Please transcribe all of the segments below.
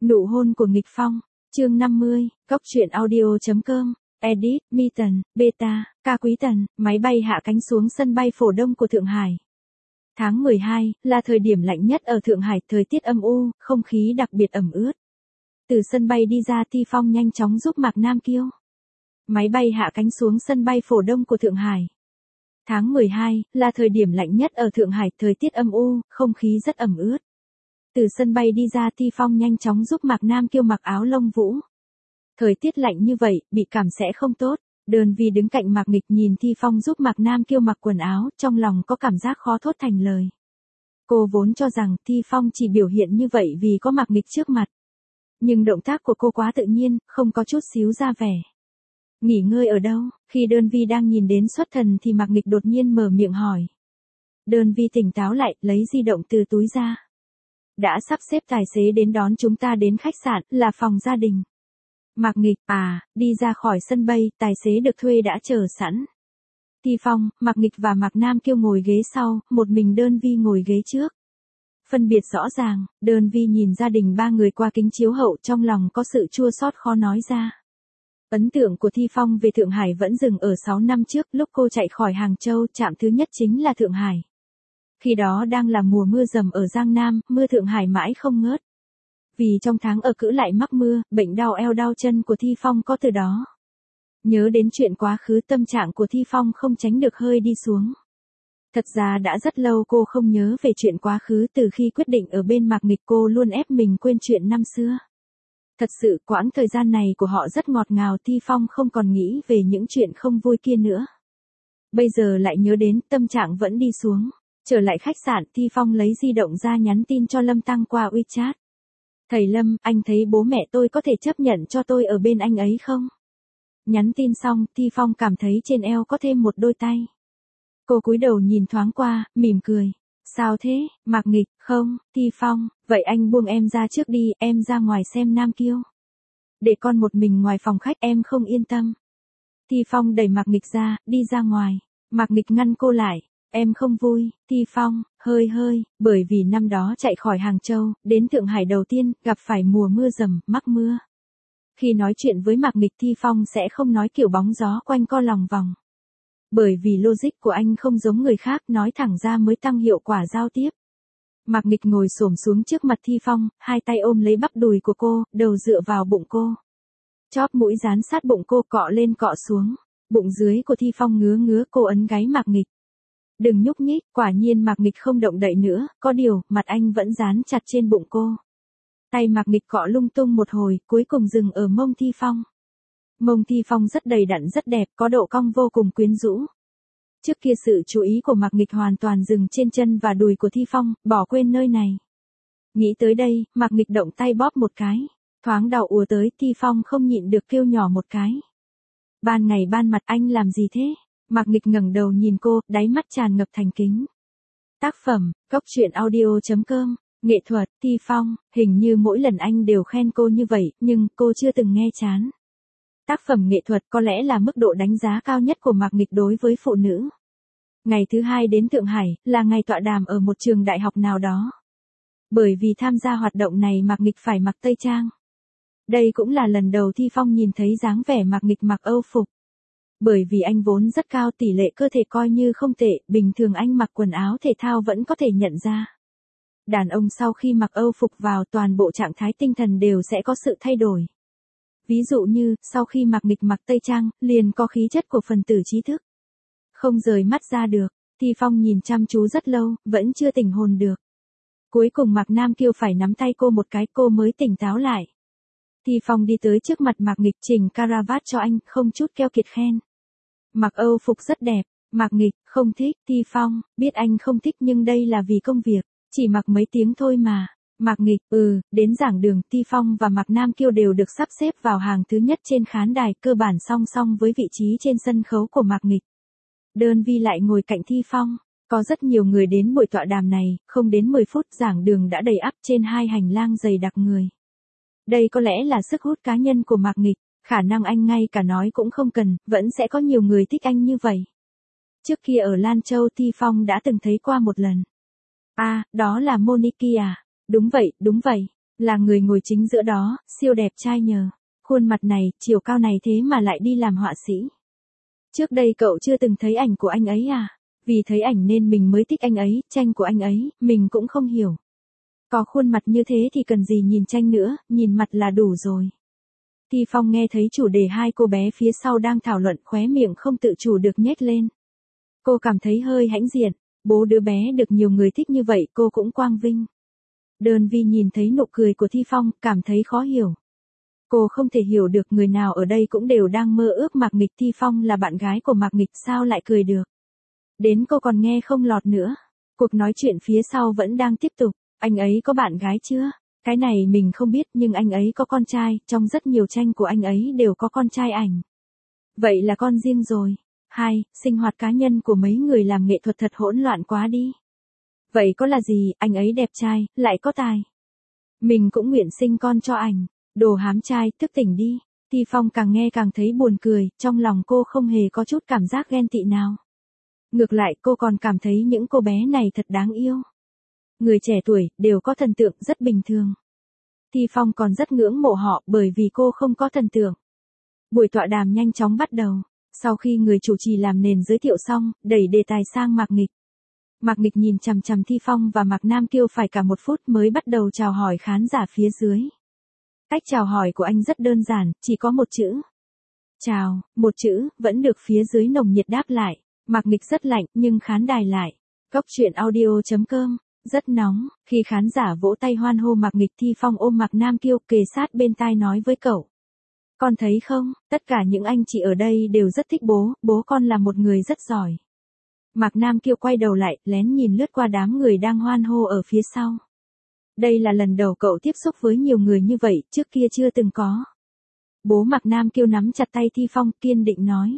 Nụ hôn của nghịch phong, chương 50, Cóc truyện audio.com, edit, Mi Tần, Beta, Ca Quý Tần, máy bay hạ cánh xuống sân bay Phổ Đông của Thượng Hải. Tháng 12, là thời điểm lạnh nhất ở Thượng Hải, thời tiết âm u, không khí đặc biệt ẩm ướt. Từ sân bay đi ra Thi Phong nhanh chóng giúp Mạc Nam Kiêu. Máy bay hạ cánh xuống sân bay Phổ Đông của Thượng Hải. Tháng 12, là thời điểm lạnh nhất ở Thượng Hải, thời tiết âm u, không khí rất ẩm ướt. Từ sân bay đi ra Thi Phong nhanh chóng giúp Mạc Nam Kiêu mặc áo lông vũ. Thời tiết lạnh như vậy, bị cảm sẽ không tốt. Đơn Vi đứng cạnh Mạc Nghịch nhìn Thi Phong giúp Mạc Nam Kiêu mặc quần áo, trong lòng có cảm giác khó thốt thành lời. Cô vốn cho rằng Thi Phong chỉ biểu hiện như vậy vì có Mạc Nghịch trước mặt. Nhưng động tác của cô quá tự nhiên, không có chút xíu ra vẻ. Nghỉ ngơi ở đâu? Khi Đơn Vi đang nhìn đến xuất thần thì Mạc Nghịch đột nhiên mở miệng hỏi. Đơn Vi tỉnh táo lại, lấy di động từ túi ra. Đã sắp xếp tài xế đến đón chúng ta đến khách sạn, là phòng gia đình. Mạc Nghịch, đi ra khỏi sân bay, tài xế được thuê đã chờ sẵn. Thi Phong, Mạc Nghịch và Mạc Nam Kiêu ngồi ghế sau, một mình Đơn Vi ngồi ghế trước. Phân biệt rõ ràng, Đơn Vi nhìn gia đình ba người qua kính chiếu hậu, trong lòng có sự chua xót khó nói ra. Ấn tượng của Thi Phong về Thượng Hải vẫn dừng ở 6 năm trước, lúc cô chạy khỏi Hàng Châu, trạm thứ nhất chính là Thượng Hải. Khi đó đang là mùa mưa dầm ở Giang Nam, mưa Thượng Hải mãi không ngớt. Vì trong tháng ở cữ lại mắc mưa, bệnh đau eo đau chân của Thi Phong có từ đó. Nhớ đến chuyện quá khứ, tâm trạng của Thi Phong không tránh được hơi đi xuống. Thật ra đã rất lâu cô không nhớ về chuyện quá khứ, từ khi quyết định ở bên Mạc Nghịch cô luôn ép mình quên chuyện năm xưa. Thật sự quãng thời gian này của họ rất ngọt ngào, Thi Phong không còn nghĩ về những chuyện không vui kia nữa. Bây giờ lại nhớ đến, tâm trạng vẫn đi xuống. Trở lại khách sạn, Thi Phong lấy di động ra nhắn tin cho Lâm Tăng qua WeChat. Thầy Lâm, anh thấy bố mẹ tôi có thể chấp nhận cho tôi ở bên anh ấy không? Nhắn tin xong, Thi Phong cảm thấy trên eo có thêm một đôi tay. Cô cúi đầu nhìn thoáng qua, mỉm cười. Sao thế, Mạc Nghịch? Không, Thi Phong, vậy anh buông em ra trước đi, em ra ngoài xem Nam Kiêu. Để con một mình ngoài phòng khách, em không yên tâm. Thi Phong đẩy Mạc Nghịch ra, đi ra ngoài. Mạc Nghịch ngăn cô lại. Em không vui, Thi Phong, hơi, bởi vì năm đó chạy khỏi Hàng Châu, đến Thượng Hải đầu tiên, gặp phải mùa mưa dầm, mắc mưa. Khi nói chuyện với Mạc Nghịch, Thi Phong sẽ không nói kiểu bóng gió quanh co lòng vòng. Bởi vì logic của anh không giống người khác, nói thẳng ra mới tăng hiệu quả giao tiếp. Mạc Nghịch ngồi xổm xuống trước mặt Thi Phong, hai tay ôm lấy bắp đùi của cô, đầu dựa vào bụng cô. Chóp mũi dán sát bụng cô, cọ lên cọ xuống. Bụng dưới của Thi Phong ngứa, cô ấn gáy Mạc Nghịch. Đừng nhúc nhích, quả nhiên Mạc Nghịch không động đậy nữa, có điều, mặt anh vẫn dán chặt trên bụng cô. Tay Mạc Nghịch cọ lung tung một hồi, cuối cùng dừng ở mông Thi Phong. Mông Thi Phong rất đầy đặn rất đẹp, có độ cong vô cùng quyến rũ. Trước kia sự chú ý của Mạc Nghịch hoàn toàn dừng trên chân và đùi của Thi Phong, bỏ quên nơi này. Nghĩ tới đây, Mạc Nghịch động tay bóp một cái. Thoáng đau ùa tới, Thi Phong không nhịn được kêu nhỏ một cái. Ban ngày ban mặt anh làm gì thế? Mạc Nghịch ngẩng đầu nhìn cô, đáy mắt tràn ngập thành kính. Tác phẩm, Cóc truyện audio.com, nghệ thuật, Thi Phong, hình như mỗi lần anh đều khen cô như vậy, nhưng cô chưa từng nghe chán. Tác phẩm nghệ thuật có lẽ là mức độ đánh giá cao nhất của Mạc Nghịch đối với phụ nữ. Ngày thứ hai đến Thượng Hải, là ngày tọa đàm ở một trường đại học nào đó. Bởi vì tham gia hoạt động này Mạc Nghịch phải mặc tây trang. Đây cũng là lần đầu Thi Phong nhìn thấy dáng vẻ Mạc Nghịch mặc Âu phục. Bởi vì anh vốn rất cao, tỷ lệ cơ thể coi như không tệ, bình thường anh mặc quần áo thể thao vẫn có thể nhận ra. Đàn ông sau khi mặc Âu phục vào, toàn bộ trạng thái tinh thần đều sẽ có sự thay đổi. Ví dụ như, sau khi Mạc Nghịch mặc tây trang, liền có khí chất của phần tử trí thức. Không rời mắt ra được, Thi Phong nhìn chăm chú rất lâu, vẫn chưa tỉnh hồn được. Cuối cùng Mạc Nam Kiêu phải nắm tay cô một cái, cô mới tỉnh táo lại. Thi Phong đi tới trước mặt Mạc Nghịch, chỉnh caravat cho anh, không chút keo kiệt khen. Mặc Âu phục rất đẹp. Mạc Nghịch, không thích. Thi Phong, biết anh không thích nhưng đây là vì công việc, chỉ mặc mấy tiếng thôi mà. Mạc Nghịch, đến giảng đường, Thi Phong và Mạc Nam Kiêu đều được sắp xếp vào hàng thứ nhất trên khán đài, cơ bản song song với vị trí trên sân khấu của Mạc Nghịch. Đơn Vi lại ngồi cạnh Thi Phong. Có rất nhiều người đến buổi tọa đàm này, không đến 10 phút giảng đường đã đầy ắp, trên hai hành lang dày đặc người. Đây có lẽ là sức hút cá nhân của Mạc Nghịch, khả năng anh ngay cả nói cũng không cần, vẫn sẽ có nhiều người thích anh như vậy. Trước kia ở Lan Châu Thi Phong đã từng thấy qua một lần. Đó là Monique à? Đúng vậy, Là người ngồi chính giữa đó, siêu đẹp trai nhờ. Khuôn mặt này, chiều cao này thế mà lại đi làm họa sĩ. Trước đây cậu chưa từng thấy ảnh của anh ấy à? Vì thấy ảnh nên mình mới thích anh ấy, tranh của anh ấy, mình cũng không hiểu. Có khuôn mặt như thế thì cần gì nhìn tranh nữa, nhìn mặt là đủ rồi. Thi Phong nghe thấy chủ đề hai cô bé phía sau đang thảo luận, khóe miệng không tự chủ được nhếch lên. Cô cảm thấy hơi hãnh diện, bố đứa bé được nhiều người thích như vậy cô cũng quang vinh. Đơn Vi nhìn thấy nụ cười của Thi Phong, cảm thấy khó hiểu. Cô không thể hiểu được người nào ở đây cũng đều đang mơ ước Mạc Nghịch, Thi Phong là bạn gái của Mạc Nghịch sao lại cười được. Đến cô còn nghe không lọt nữa. Cuộc nói chuyện phía sau vẫn đang tiếp tục. Anh ấy có bạn gái chưa? Cái này mình không biết nhưng anh ấy có con trai, trong rất nhiều tranh của anh ấy đều có con trai ảnh. Vậy là con riêng rồi. 2. Sinh hoạt cá nhân của mấy người làm nghệ thuật thật hỗn loạn quá đi. Vậy có là gì, anh ấy đẹp trai, lại có tài. Mình cũng nguyện sinh con cho ảnh. Đồ hám trai, thức tỉnh đi. Thi Phong càng nghe càng thấy buồn cười, trong lòng cô không hề có chút cảm giác ghen tị nào. Ngược lại cô còn cảm thấy những cô bé này thật đáng yêu. Người trẻ tuổi, đều có thần tượng rất bình thường. Thi Phong còn rất ngưỡng mộ họ bởi vì cô không có thần tượng. Buổi tọa đàm nhanh chóng bắt đầu. Sau khi người chủ trì làm nền giới thiệu xong, đẩy đề tài sang Mạc Nghịch. Mạc Nghịch nhìn chằm chằm Thi Phong và Mạc Nam Kiêu phải cả 1 phút mới bắt đầu chào hỏi khán giả phía dưới. Cách chào hỏi của anh rất đơn giản, chỉ có một chữ. Chào, một chữ, vẫn được phía dưới nồng nhiệt đáp lại. Mạc Nghịch rất lạnh, nhưng khán đài lại. Cốc truyện audio.com, rất nóng, khi khán giả vỗ tay hoan hô Mạc Nghịch, Thi Phong ôm Mạc Nam Kiêu kề sát bên tai nói với cậu. Con thấy không, tất cả những anh chị ở đây đều rất thích bố con là một người rất giỏi. Mạc Nam Kiêu quay đầu lại, lén nhìn lướt qua đám người đang hoan hô ở phía sau. Đây là lần đầu cậu tiếp xúc với nhiều người như vậy, trước kia chưa từng có. Bố Mạc Nam Kiêu nắm chặt tay Thi Phong, kiên định nói.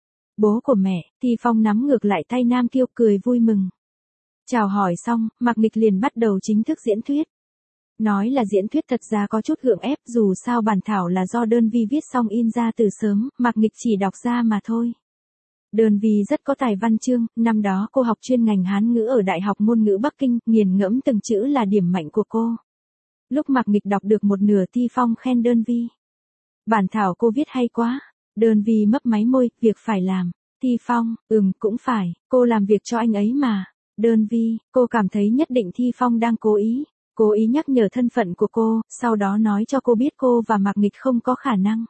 Bố của mẹ, Thi Phong nắm ngược lại tay Nam Kiêu cười vui mừng. Chào hỏi xong, Mạc Nghịch liền bắt đầu chính thức diễn thuyết. Nói là diễn thuyết thật ra có chút gượng ép, dù sao bản thảo là do Đơn Vi viết xong in ra từ sớm, Mạc Nghịch chỉ đọc ra mà thôi. Đơn Vi rất có tài văn chương, năm đó cô học chuyên ngành Hán ngữ ở Đại học Ngôn ngữ Bắc Kinh, nghiền ngẫm từng chữ là điểm mạnh của cô. Lúc Mạc Nghịch đọc được một nửa, Thi Phong khen Đơn Vi. Bản thảo cô viết hay quá. Đơn Vi mấp máy môi, việc phải làm. Thi Phong, cũng phải, cô làm việc cho anh ấy mà. Đơn Vi, cô cảm thấy nhất định Thi Phong đang cố ý nhắc nhở thân phận của cô, sau đó nói cho cô biết cô và Mạc Nghịch không có khả năng.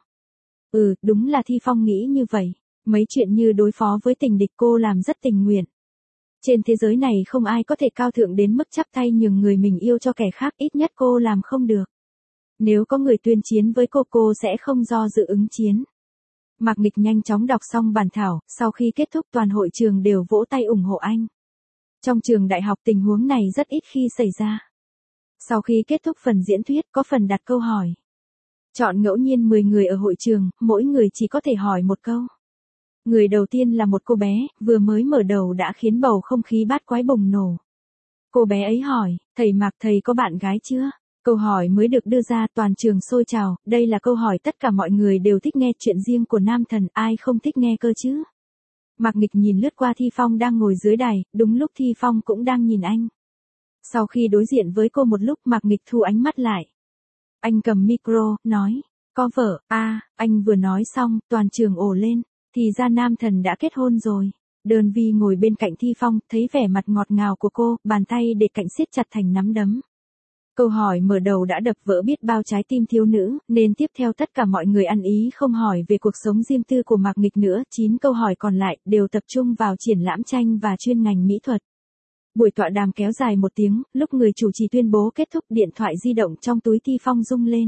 Đúng là Thi Phong nghĩ như vậy. Mấy chuyện như đối phó với tình địch cô làm rất tình nguyện. Trên thế giới này không ai có thể cao thượng đến mức chắp tay nhường người mình yêu cho kẻ khác, ít nhất cô làm không được. Nếu có người tuyên chiến với cô sẽ không do dự ứng chiến. Mạc Nghịch nhanh chóng đọc xong bản thảo, sau khi kết thúc toàn hội trường đều vỗ tay ủng hộ anh. Trong trường đại học tình huống này rất ít khi xảy ra. Sau khi kết thúc phần diễn thuyết, có phần đặt câu hỏi. Chọn ngẫu nhiên 10 người ở hội trường, mỗi người chỉ có thể hỏi một câu. Người đầu tiên là một cô bé, vừa mới mở đầu đã khiến bầu không khí bát quái bùng nổ. Cô bé ấy hỏi, thầy Mạc, thầy có bạn gái chưa? Câu hỏi mới được đưa ra, toàn trường sôi trào, đây là câu hỏi tất cả mọi người đều thích nghe, chuyện riêng của nam thần, ai không thích nghe cơ chứ? Mạc Nghịch nhìn lướt qua Thi Phong đang ngồi dưới đài, đúng lúc Thi Phong cũng đang nhìn anh. Sau khi đối diện với cô một lúc, Mạc Nghịch thu ánh mắt lại. Anh cầm micro, nói, có vợ, anh vừa nói xong, toàn trường ồ lên, thì ra nam thần đã kết hôn rồi. Đơn Vi ngồi bên cạnh Thi Phong, thấy vẻ mặt ngọt ngào của cô, bàn tay để cạnh siết chặt thành nắm đấm. Câu hỏi mở đầu đã đập vỡ biết bao trái tim thiếu nữ, nên tiếp theo tất cả mọi người ăn ý không hỏi về cuộc sống riêng tư của Mạc Nghịch nữa, 9 câu hỏi còn lại đều tập trung vào triển lãm tranh và chuyên ngành mỹ thuật. Buổi tọa đàm kéo dài 1 tiếng, lúc người chủ trì tuyên bố kết thúc, điện thoại di động trong túi Thi Phong rung lên.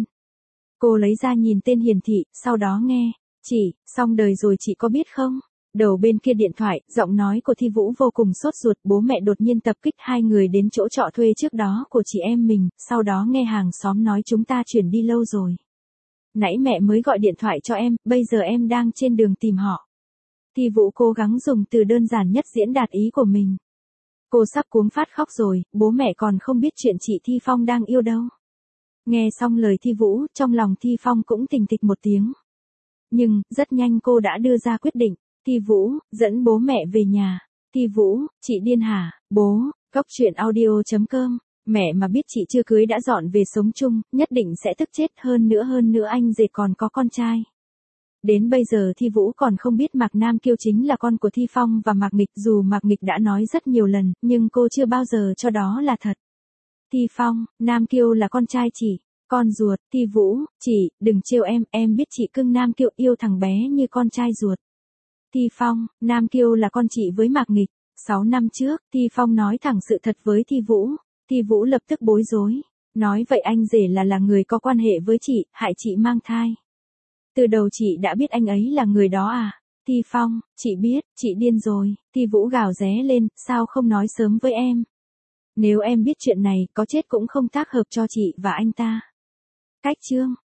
Cô lấy ra nhìn tên hiển thị, sau đó nghe, chị, xong đời rồi chị có biết không? Đầu bên kia điện thoại, giọng nói của Thi Vũ vô cùng sốt ruột, bố mẹ đột nhiên tập kích 2 người đến chỗ trọ thuê trước đó của chị em mình, sau đó nghe hàng xóm nói chúng ta chuyển đi lâu rồi. Nãy mẹ mới gọi điện thoại cho em, bây giờ em đang trên đường tìm họ. Thi Vũ cố gắng dùng từ đơn giản nhất diễn đạt ý của mình. Cô sắp cuống phát khóc rồi, bố mẹ còn không biết chuyện chị Thi Phong đang yêu đâu. Nghe xong lời Thi Vũ, trong lòng Thi Phong cũng tình thịch một tiếng. Nhưng, rất nhanh cô đã đưa ra quyết định. Thi Vũ, dẫn bố mẹ về nhà. Thi Vũ, chị điên hả? Bố, cốc truyện audio.com Mẹ mà biết chị chưa cưới đã dọn về sống chung, nhất định sẽ tức chết, hơn nữa anh rể còn có con trai. Đến bây giờ Thi Vũ còn không biết Mạc Nam Kiêu chính là con của Thi Phong và Mạc Nghịch, dù Mạc Nghịch đã nói rất nhiều lần, nhưng cô chưa bao giờ cho đó là thật. Thi Phong, Nam Kiêu là con trai chị, con ruột. Thi Vũ, chị, đừng trêu em biết chị cưng Nam Kiêu, yêu thằng bé như con trai ruột. Thi Phong, Nam Kiêu là con chị với Mạc Nghịch. 6 năm trước, Thi Phong nói thẳng sự thật với Thi Vũ. Thi Vũ lập tức bối rối. Nói vậy anh rể là người có quan hệ với chị, hại chị mang thai. Từ đầu chị đã biết anh ấy là người đó à? Thi Phong, chị biết, chị điên rồi. Thi Vũ gào ré lên, sao không nói sớm với em? Nếu em biết chuyện này, có chết cũng không tác hợp cho chị và anh ta. Cách chương